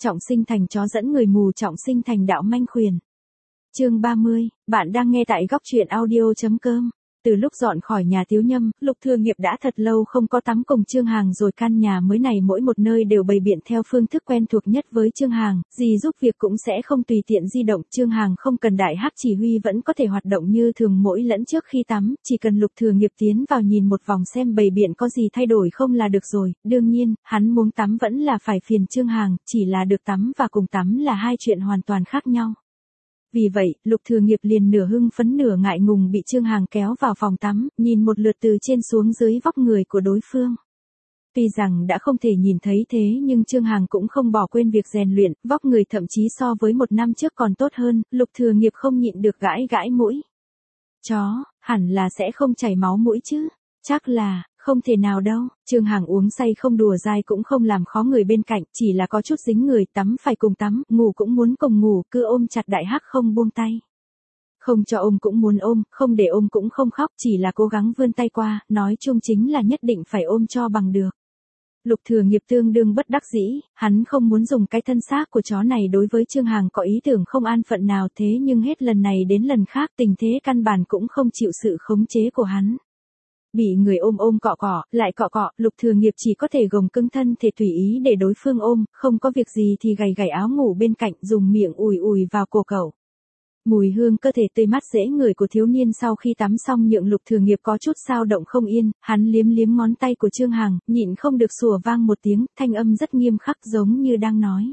Trọng sinh thành chó dẫn người mù, trọng sinh thành đạo manh khuyển. Chương 30, bạn đang nghe tại góc truyện audio.com. Từ lúc dọn khỏi nhà Tiếu Nhâm, Lục Thừa Nghiệp đã thật lâu không có tắm cùng Trương Hàng rồi. Căn nhà mới này mỗi một nơi đều bày biện theo phương thức quen thuộc nhất với Trương Hàng, gì giúp việc cũng sẽ không tùy tiện di động. Trương Hàng không cần đại hắc chỉ huy vẫn có thể hoạt động như thường mỗi lẫn trước khi tắm, chỉ cần Lục Thừa Nghiệp tiến vào nhìn một vòng xem bày biện có gì thay đổi không là được rồi. Đương nhiên, hắn muốn tắm vẫn là phải phiền Trương Hàng, chỉ là được tắm và cùng tắm là hai chuyện hoàn toàn khác nhau. Vì vậy, Lục Thừa Nghiệp liền nửa hưng phấn nửa ngại ngùng bị Trương Hàng kéo vào phòng tắm, nhìn một lượt từ trên xuống dưới vóc người của đối phương. Tuy rằng đã không thể nhìn thấy thế nhưng Trương Hàng cũng không bỏ quên việc rèn luyện, vóc người thậm chí so với một năm trước còn tốt hơn. Lục Thừa Nghiệp không nhịn được gãi gãi mũi. Chó, hẳn là sẽ không chảy máu mũi chứ? Chắc là, không thể nào đâu. Trương Hàng uống say không đùa dai cũng không làm khó người bên cạnh, chỉ là có chút dính người, tắm phải cùng tắm, ngủ cũng muốn cùng ngủ, cứ ôm chặt đại hắc không buông tay. Không cho ôm cũng muốn ôm, không để ôm cũng không khóc, chỉ là cố gắng vươn tay qua, nói chung chính là nhất định phải ôm cho bằng được. Lục Thừa Nghiệp tương đương bất đắc dĩ, hắn không muốn dùng cái thân xác của chó này đối với Trương Hàng có ý tưởng không an phận nào, thế nhưng hết lần này đến lần khác tình thế căn bản cũng không chịu sự khống chế của hắn. Bị người ôm cọ cọ, lại cọ cọ, Lục Thừa Nghiệp chỉ có thể gồng cứng thân thể tùy ý để đối phương ôm, không có việc gì thì gầy áo ngủ bên cạnh, dùng miệng ùi vào cổ cậu. Mùi hương cơ thể tươi mát dễ ngửi của thiếu niên sau khi tắm xong nhượng Lục Thừa Nghiệp có chút dao động không yên, hắn liếm ngón tay của Trương Hàng, nhịn không được sủa vang một tiếng, thanh âm rất nghiêm khắc giống như đang nói.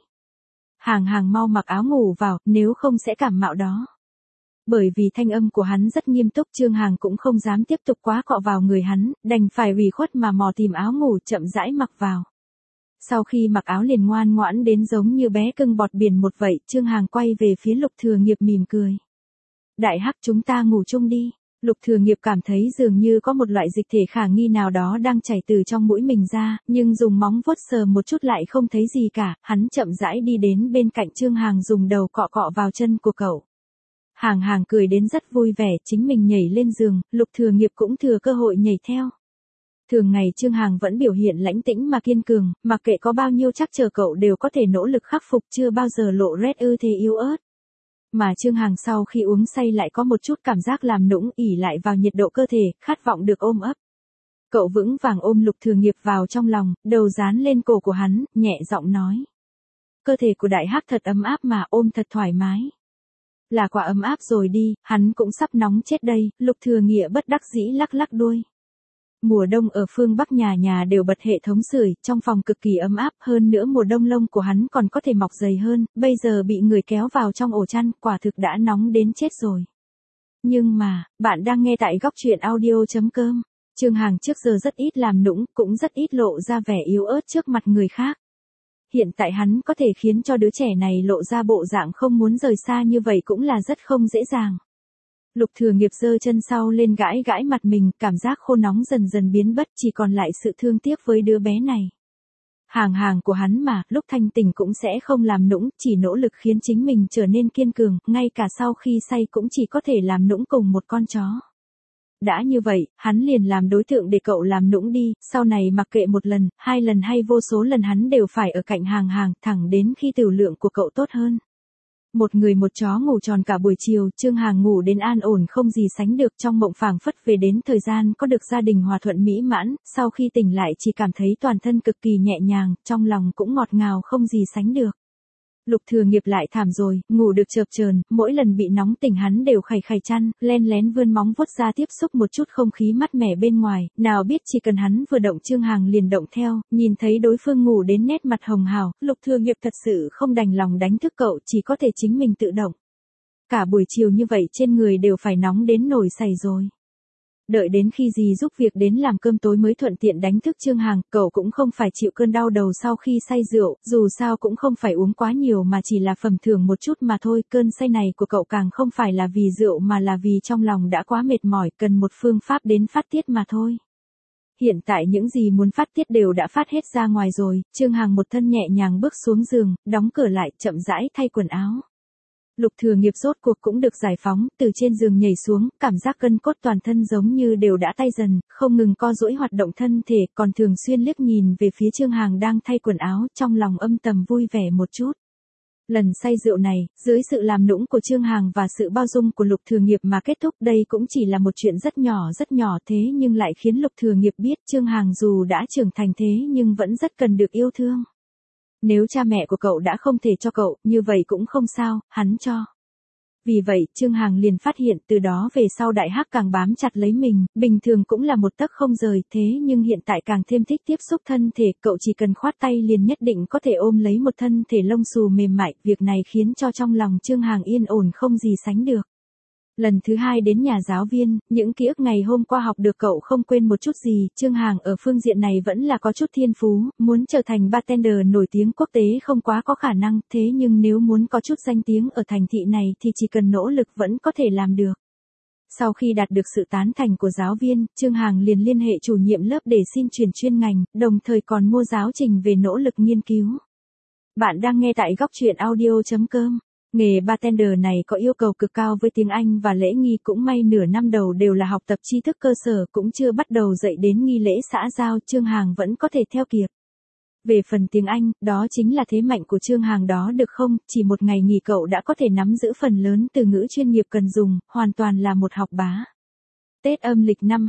Hàng mau mặc áo ngủ vào, nếu không sẽ cảm mạo đó. Bởi vì thanh âm của hắn rất nghiêm túc, Trương Hàng cũng không dám tiếp tục quá cọ vào người hắn, đành phải ủy khuất mà mò tìm áo ngủ chậm rãi mặc vào. Sau khi mặc áo liền ngoan ngoãn đến giống như bé cưng bọt biển một vậy, Trương Hàng quay về phía Lục Thừa Nghiệp mỉm cười. Đại hắc, chúng ta ngủ chung đi. Lục Thừa Nghiệp cảm thấy dường như có một loại dịch thể khả nghi nào đó đang chảy từ trong mũi mình ra, nhưng dùng móng vuốt sờ một chút lại không thấy gì cả, hắn chậm rãi đi đến bên cạnh Trương Hàng dùng đầu cọ cọ vào chân của cậu. Hàng cười đến rất vui vẻ, chính mình nhảy lên giường, Lục Thừa Nghiệp cũng thừa cơ hội nhảy theo. Thường ngày Trương Hàng vẫn biểu hiện lãnh tĩnh mà kiên cường, mặc kệ có bao nhiêu trắc trở cậu đều có thể nỗ lực khắc phục, chưa bao giờ lộ rét ư thế yếu ớt. Mà Trương Hàng sau khi uống say lại có một chút cảm giác làm nũng, ỉ lại vào nhiệt độ cơ thể, khát vọng được ôm ấp. Cậu vững vàng ôm Lục Thừa Nghiệp vào trong lòng, đầu dán lên cổ của hắn, nhẹ giọng nói. Cơ thể của đại hắc thật ấm áp mà, ôm thật thoải mái. Là quả ấm áp rồi đi, hắn cũng sắp nóng chết đây. Lục Thừa Nghiệp bất đắc dĩ lắc đuôi. Mùa đông ở phương Bắc nhà đều bật hệ thống sưởi, trong phòng cực kỳ ấm áp, hơn nữa mùa đông lông của hắn còn có thể mọc dày hơn, bây giờ bị người kéo vào trong ổ chăn, quả thực đã nóng đến chết rồi. Nhưng mà, bạn đang nghe tại góc truyện audio.com. Trương Hàng trước giờ rất ít làm nũng, cũng rất ít lộ ra vẻ yếu ớt trước mặt người khác. Hiện tại hắn có thể khiến cho đứa trẻ này lộ ra bộ dạng không muốn rời xa như vậy cũng là rất không dễ dàng. Lục Thừa Nghiệp giơ chân sau lên gãi mặt mình, cảm giác khô nóng dần biến mất, chỉ còn lại sự thương tiếc với đứa bé này. Hàng của hắn mà, lúc thanh tỉnh cũng sẽ không làm nũng, chỉ nỗ lực khiến chính mình trở nên kiên cường, ngay cả sau khi say cũng chỉ có thể làm nũng cùng một con chó. Đã như vậy, hắn liền làm đối tượng để cậu làm nũng đi, sau này mặc kệ một lần, hai lần hay vô số lần hắn đều phải ở cạnh Hàng, thẳng đến khi tửu lượng của cậu tốt hơn. Một người một chó ngủ tròn cả buổi chiều, Trương Hàng ngủ đến an ổn không gì sánh được, trong mộng phảng phất về đến thời gian có được gia đình hòa thuận mỹ mãn, sau khi tỉnh lại chỉ cảm thấy toàn thân cực kỳ nhẹ nhàng, trong lòng cũng ngọt ngào không gì sánh được. Lục Thừa Nghiệp lại thảm rồi, ngủ được chợp chờn, mỗi lần bị nóng tỉnh hắn đều khày chăn, len lén vươn móng vuốt ra tiếp xúc một chút không khí mát mẻ bên ngoài, nào biết chỉ cần hắn vừa động Trương Hàng liền động theo, nhìn thấy đối phương ngủ đến nét mặt hồng hào, Lục Thừa Nghiệp thật sự không đành lòng đánh thức cậu, chỉ có thể chính mình tự động. Cả buổi chiều như vậy trên người đều phải nóng đến nổi sảy rồi. Đợi đến khi dì giúp việc đến làm cơm tối mới thuận tiện đánh thức Trương Hàng, cậu cũng không phải chịu cơn đau đầu sau khi say rượu, dù sao cũng không phải uống quá nhiều mà chỉ là phẩm thưởng một chút mà thôi, cơn say này của cậu càng không phải là vì rượu mà là vì trong lòng đã quá mệt mỏi, cần một phương pháp đến phát tiết mà thôi. Hiện tại những gì muốn phát tiết đều đã phát hết ra ngoài rồi, Trương Hàng một thân nhẹ nhàng bước xuống giường, đóng cửa lại, chậm rãi thay quần áo. Lục Thừa Nghiệp rốt cuộc cũng được giải phóng, từ trên giường nhảy xuống, cảm giác cân cốt toàn thân giống như đều đã tay dần, không ngừng co duỗi hoạt động thân thể, còn thường xuyên liếc nhìn về phía Trương Hàng đang thay quần áo, trong lòng âm thầm vui vẻ một chút. Lần say rượu này, dưới sự làm nũng của Trương Hàng và sự bao dung của Lục Thừa Nghiệp mà kết thúc, đây cũng chỉ là một chuyện rất nhỏ thế nhưng lại khiến Lục Thừa Nghiệp biết Trương Hàng dù đã trưởng thành thế nhưng vẫn rất cần được yêu thương. Nếu cha mẹ của cậu đã không thể cho cậu, như vậy cũng không sao, hắn cho. Vì vậy, Trương Hàng liền phát hiện từ đó về sau Đại Hắc càng bám chặt lấy mình, bình thường cũng là một tấc không rời, thế nhưng hiện tại càng thêm thích tiếp xúc thân thể, cậu chỉ cần khoát tay liền nhất định có thể ôm lấy một thân thể lông xù mềm mại, việc này khiến cho trong lòng Trương Hàng yên ổn không gì sánh được. Lần thứ hai đến nhà giáo viên, những ký ức ngày hôm qua học được cậu không quên một chút gì, Trương Hàng ở phương diện này vẫn là có chút thiên phú, muốn trở thành bartender nổi tiếng quốc tế không quá có khả năng, thế nhưng nếu muốn có chút danh tiếng ở thành thị này thì chỉ cần nỗ lực vẫn có thể làm được. Sau khi đạt được sự tán thành của giáo viên, Trương Hàng liền liên hệ chủ nhiệm lớp để xin chuyển chuyên ngành, đồng thời còn mua giáo trình về nỗ lực nghiên cứu. Bạn đang nghe tại góc truyện audio.com. Nghề bartender này có yêu cầu cực cao với tiếng Anh và lễ nghi, cũng may nửa năm đầu đều là học tập tri thức cơ sở, cũng chưa bắt đầu dạy đến nghi lễ xã giao, Trương Hàng vẫn có thể theo kịp. Về phần tiếng Anh, đó chính là thế mạnh của Trương Hàng đó được không, chỉ một ngày nghỉ cậu đã có thể nắm giữ phần lớn từ ngữ chuyên nghiệp cần dùng, hoàn toàn là một học bá. Tết âm lịch năm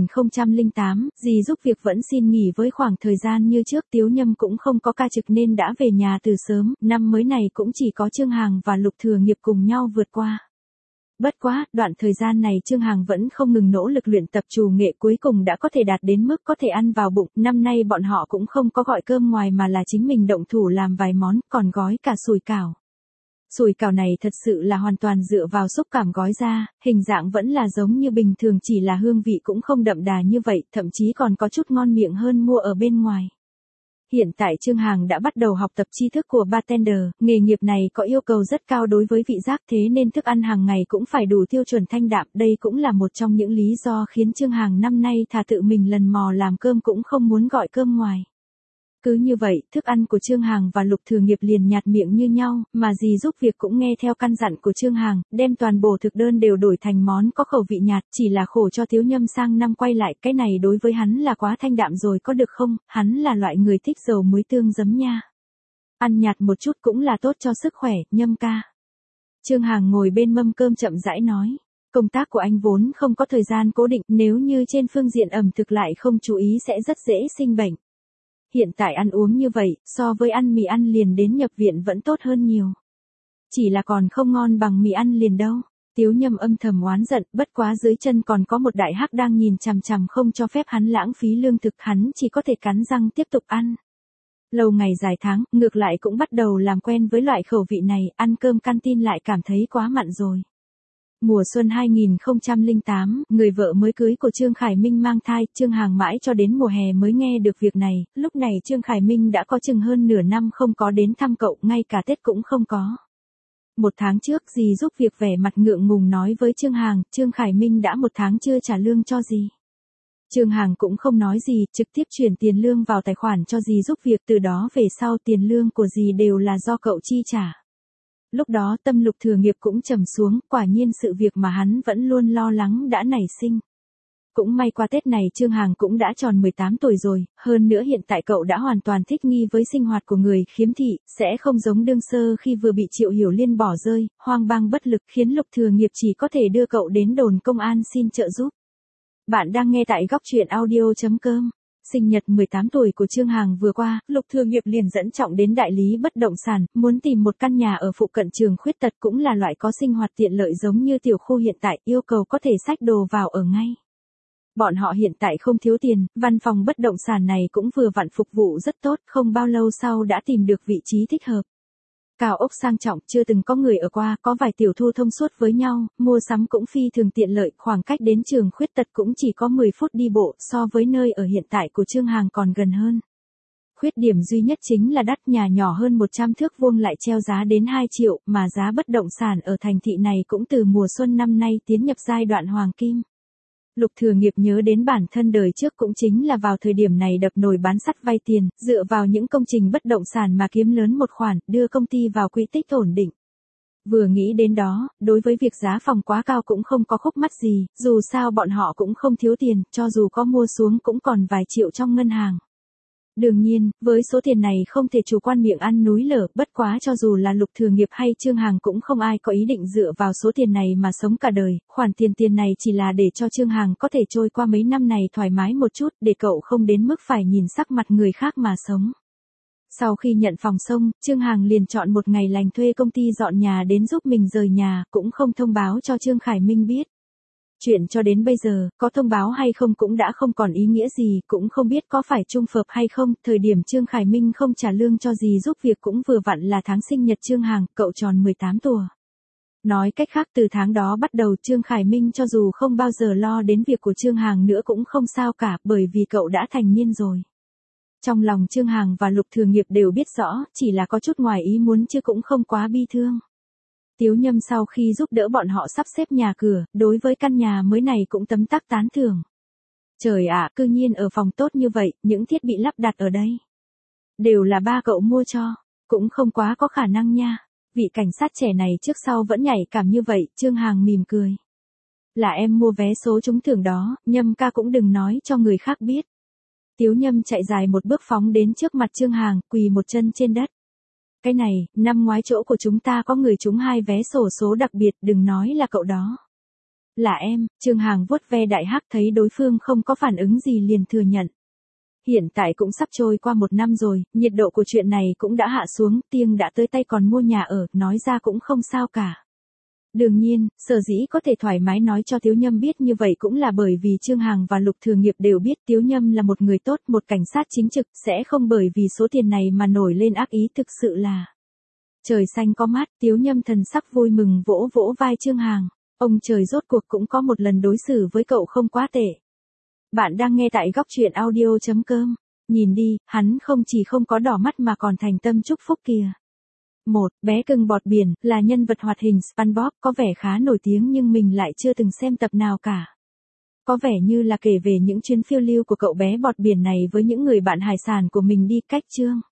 2008, dì giúp việc vẫn xin nghỉ với khoảng thời gian như trước, Tiếu Nhâm cũng không có ca trực nên đã về nhà từ sớm, năm mới này cũng chỉ có Trương Hàng và Lục Thừa Nghiệp cùng nhau vượt qua. Bất quá, đoạn thời gian này Trương Hàng vẫn không ngừng nỗ lực luyện tập trù nghệ, cuối cùng đã có thể đạt đến mức có thể ăn vào bụng, năm nay bọn họ cũng không có gọi cơm ngoài mà là chính mình động thủ làm vài món, còn gói cả sủi cảo. Sủi cảo này thật sự là hoàn toàn dựa vào xúc cảm gói ra, hình dạng vẫn là giống như bình thường, chỉ là hương vị cũng không đậm đà như vậy, thậm chí còn có chút ngon miệng hơn mua ở bên ngoài. Hiện tại Trương Hàng đã bắt đầu học tập tri thức của bartender, nghề nghiệp này có yêu cầu rất cao đối với vị giác, thế nên thức ăn hàng ngày cũng phải đủ tiêu chuẩn thanh đạm, đây cũng là một trong những lý do khiến Trương Hàng năm nay thà tự mình lần mò làm cơm cũng không muốn gọi cơm ngoài. Cứ như vậy, thức ăn của Trương Hàng và Lục Thừa Nghiệp liền nhạt miệng như nhau, mà dì giúp việc cũng nghe theo căn dặn của Trương Hàng, đem toàn bộ thực đơn đều đổi thành món có khẩu vị nhạt, chỉ là khổ cho Tiếu Nhâm sang năm quay lại, cái này đối với hắn là quá thanh đạm rồi có được không, hắn là loại người thích dầu muối tương giấm nha. Ăn nhạt một chút cũng là tốt cho sức khỏe, Nhâm ca. Trương Hàng ngồi bên mâm cơm chậm rãi nói. Công tác của anh vốn không có thời gian cố định, nếu như trên phương diện ẩm thực lại không chú ý sẽ rất dễ sinh bệnh. Hiện tại ăn uống như vậy, so với ăn mì ăn liền đến nhập viện vẫn tốt hơn nhiều. Chỉ là còn không ngon bằng mì ăn liền đâu. Tiếu Nhâm âm thầm oán giận, bất quá dưới chân còn có một đại hắc đang nhìn chằm chằm không cho phép hắn lãng phí lương thực, hắn chỉ có thể cắn răng tiếp tục ăn. Lâu ngày dài tháng, ngược lại cũng bắt đầu làm quen với loại khẩu vị này, ăn cơm canteen lại cảm thấy quá mặn rồi. Mùa xuân 2008, người vợ mới cưới của Trương Khải Minh mang thai, Trương Hàng mãi cho đến mùa hè mới nghe được việc này, lúc này Trương Khải Minh đã có chừng hơn nửa năm không có đến thăm cậu, ngay cả Tết cũng không có. Một tháng trước dì giúp việc vẻ mặt ngượng ngùng nói với Trương Hàng, Trương Khải Minh đã một tháng chưa trả lương cho dì. Trương Hàng cũng không nói gì, trực tiếp chuyển tiền lương vào tài khoản cho dì giúp việc, từ đó về sau tiền lương của dì đều là do cậu chi trả. Lúc đó tâm Lục Thừa Nghiệp cũng trầm xuống, quả nhiên sự việc mà hắn vẫn luôn lo lắng đã nảy sinh. Cũng may qua Tết này Trương Hàng cũng đã tròn 18 tuổi rồi, hơn nữa hiện tại cậu đã hoàn toàn thích nghi với sinh hoạt của người khiếm thị, sẽ không giống đương sơ khi vừa bị Triệu Hiểu Liên bỏ rơi, hoang mang bất lực, khiến Lục Thừa Nghiệp chỉ có thể đưa cậu đến đồn công an xin trợ giúp. Bạn đang nghe tại góc truyện audio.com. Sinh nhật 18 tuổi của Trương Hàng vừa qua, Lục Thừa Nghiệp liền dẫn Trọng đến đại lý bất động sản, muốn tìm một căn nhà ở phụ cận trường khuyết tật, cũng là loại có sinh hoạt tiện lợi giống như tiểu khu hiện tại, yêu cầu có thể xách đồ vào ở ngay. Bọn họ hiện tại không thiếu tiền, văn phòng bất động sản này cũng vừa vặn phục vụ rất tốt, không bao lâu sau đã tìm được vị trí thích hợp. Cao ốc sang trọng, chưa từng có người ở qua, có vài tiểu thu thông suốt với nhau, mua sắm cũng phi thường tiện lợi, khoảng cách đến trường khuyết tật cũng chỉ có 10 phút đi bộ, so với nơi ở hiện tại của Trương Hàng còn gần hơn. Khuyết điểm duy nhất chính là đắt, nhà nhỏ hơn 100 thước vuông lại treo giá đến 2 triệu, mà giá bất động sản ở thành thị này cũng từ mùa xuân năm nay tiến nhập giai đoạn hoàng kim. Lục Thừa Nghiệp nhớ đến bản thân đời trước cũng chính là vào thời điểm này đập nồi bán sắt vay tiền, dựa vào những công trình bất động sản mà kiếm lớn một khoản, đưa công ty vào quỹ tích ổn định. Vừa nghĩ đến đó, đối với việc giá phòng quá cao cũng không có khúc mắc gì, dù sao bọn họ cũng không thiếu tiền, cho dù có mua xuống cũng còn vài triệu trong ngân hàng. Đương nhiên, với số tiền này không thể chủ quan miệng ăn núi lở, bất quá cho dù là Lục Thừa Nghiệp hay Trương Hằng cũng không ai có ý định dựa vào số tiền này mà sống cả đời, khoản tiền này chỉ là để cho Trương Hằng có thể trôi qua mấy năm này thoải mái một chút, để cậu không đến mức phải nhìn sắc mặt người khác mà sống. Sau khi nhận phòng xong, Trương Hằng liền chọn một ngày lành thuê công ty dọn nhà đến giúp mình rời nhà, cũng không thông báo cho Trương Khải Minh biết. Chuyện cho đến bây giờ, có thông báo hay không cũng đã không còn ý nghĩa gì, cũng không biết có phải trung phhợp hay không, thời điểm Trương Khải Minh không trả lương cho gì giúp việc cũng vừa vặn là tháng sinh nhật Trương Hằng, cậu tròn 18 tuổi. Nói cách khác từ tháng đó bắt đầu Trương Khải Minh cho dù không bao giờ lo đến việc của Trương Hằng nữa cũng không sao cả, bởi vì cậu đã thành niên rồi. Trong lòng Trương Hằng và Lục Thừa Nghiệp đều biết rõ, chỉ là có chút ngoài ý muốn chứ cũng không quá bi thương. Tiếu Nhâm sau khi giúp đỡ bọn họ sắp xếp nhà cửa, đối với căn nhà mới này cũng tấm tắc tán thưởng. Trời ạ, cư nhiên ở phòng tốt như vậy, những thiết bị lắp đặt ở đây đều là ba cậu mua cho, cũng không quá có khả năng nha. Vị cảnh sát trẻ này trước sau vẫn nhạy cảm như vậy, Trương Hằng mỉm cười. Là em mua vé số trúng thưởng đó, Nhâm ca cũng đừng nói cho người khác biết. Tiếu Nhâm chạy dài một bước phóng đến trước mặt Trương Hằng, quỳ một chân trên đất. Cái này, năm ngoái chỗ của chúng ta có người trúng 2 vé xổ số đặc biệt, đừng nói là cậu đó. Là em, Trương Hằng vuốt ve đại hắc thấy đối phương không có phản ứng gì liền thừa nhận. Hiện tại cũng sắp trôi qua 1 năm rồi, nhiệt độ của chuyện này cũng đã hạ xuống, Tiêng đã tới tay còn mua nhà ở, nói ra cũng không sao cả. Đương nhiên, sở dĩ có thể thoải mái nói cho Tiếu Nhâm biết như vậy cũng là bởi vì Trương Hằng và Lục Thừa Nghiệp đều biết Tiếu Nhâm là một người tốt, một cảnh sát chính trực, sẽ không bởi vì số tiền này mà nổi lên ác ý, thực sự là. Trời xanh có mắt, Tiếu Nhâm thần sắc vui mừng vỗ vỗ vai Trương Hằng. Ông trời rốt cuộc cũng có một lần đối xử với cậu không quá tệ. Bạn đang nghe tại góc truyện audio.com. Nhìn đi, hắn không chỉ không có đỏ mắt mà còn thành tâm chúc phúc kìa. Bé cưng bọt biển, là nhân vật hoạt hình SpongeBob, có vẻ khá nổi tiếng nhưng mình lại chưa từng xem tập nào cả. Có vẻ như là kể về những chuyến phiêu lưu của cậu bé bọt biển này với những người bạn hải sản của mình đi cách chương.